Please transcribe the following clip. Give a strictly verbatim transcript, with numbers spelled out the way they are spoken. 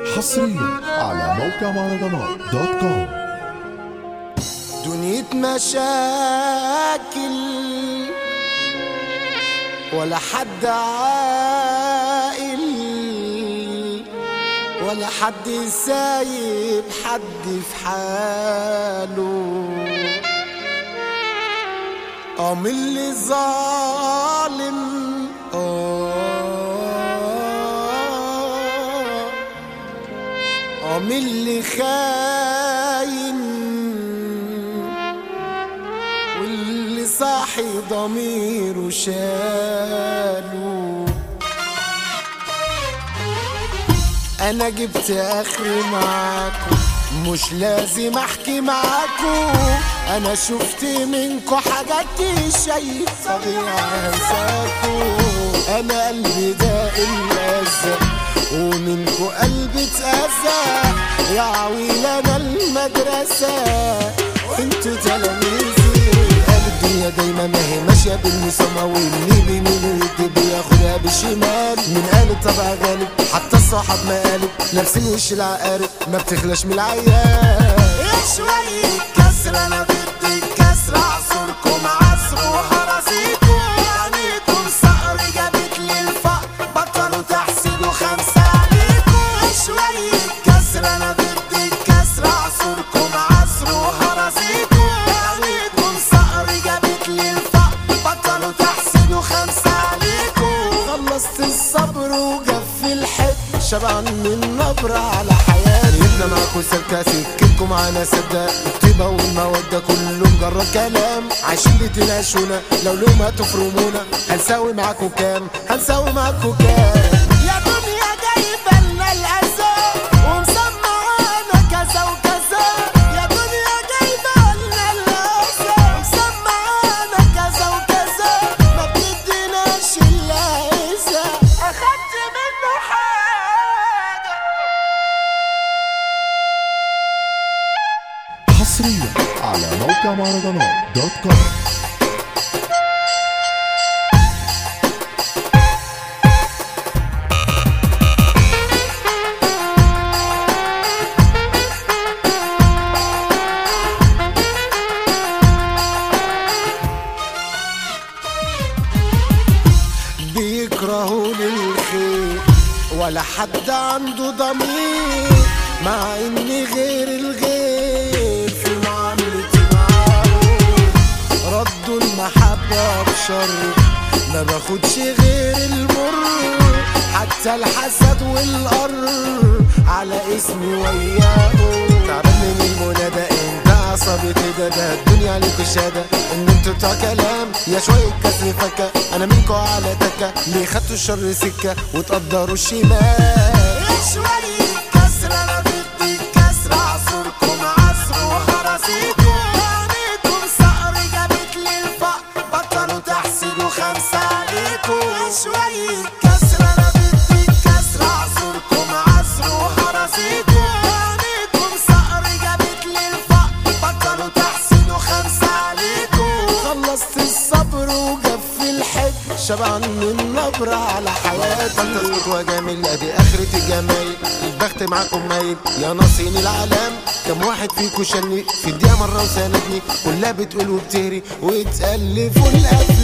حصريا على موقع مهرجانات دوت كوم. دنيا مشاكل ولا حد عاقل ولا حد سايب حد في حاله. قام اللي ظالم قام اللي خاين واللي صاحي ضميره شاله. انا جبت اخري معاكم مش لازم احكي معاكم. انا شفت منكم حاجات شايف طبيعي هنساكم. انا قلبي ده الاذى ومنكو قلبي اتأذى. يا عويل انا المدرسة انتو تلاميذي. قال الدنيا دايما ما هي ماشية بالمسامة واللي بيمين ويدي بياخدها بالشمال. من قال الطبع غالب حتى الصاحب مقالب نفس الوش العقارب ما بتخلاش من العيال. شوية كسر انا ضد الكسر اعصركم عصر وهرسيكم. عينيكم صقر جابت لي الفقر بطلوا تحسدوا خمسة عليكم. شوية كسر انا ضد الكسر اعصركم عصر وهرسيكم. عينيكم صقر جابت لي الفقر بطلوا تحسدوا خمسة عليكم. خلصت الصبر وجف الحب شبعان من نبرة على حياتي. جبنا معاكم سلكة سكتكم معانا صدق الطيبة والمودة كله مجرد كلام. عايشين بتناقشونا لو لوم هتفرمونا. هنساوي معاكم كام هنساوي معاكم كام. يا دنيا جايبة لنا الأذى ومسمعانا كذا وكذا. يا دنيا جايبة لنا الأذى ومسمعانا كذا وكذا. ما بتديناش إلا إذا أخدت منه حاجة. حصريا على موقع مهرجانات دوت كوم. بيكرهوا للخير ولا حد عنده ضمير. مع اني غير الغير في معاملتي معاهم. ردوا المحبة بشر ما باخدش غير المر. حتى الحسد والقر على اسمي وياهم. تعبان من المنادى انت عصبي كده ده الدنيا عليكوا شهادة ان انتوا بتوع كلام. يا شوية كسر فكة انا منكوا على تكة. ليه خدتوا الشر سكة وتقدروا الشمال. شوية كسر انا ضد الكسر اعصركم عصر وهرسيكم. عينيكم صقر جابت لي الفقر بطلوا تحسدوا خمسة عليكم. شوية كسر انا ضد الكسر اعصركم عصر وهرسيكم. عينيكم صقر جابت لي الفقر بطلوا تحسدوا خمسة عليكم. خلصت الصبر وجف الحب شبعان من نبرة على حياتي. تظبط وجامل ادي اخرة الجمايل. البخت معاكم مايل يا ناصين العالم. كم واحد فيكو شني في الدقيقة مرة وساندني. كلها بتقول وبتهري وتألف والقفل.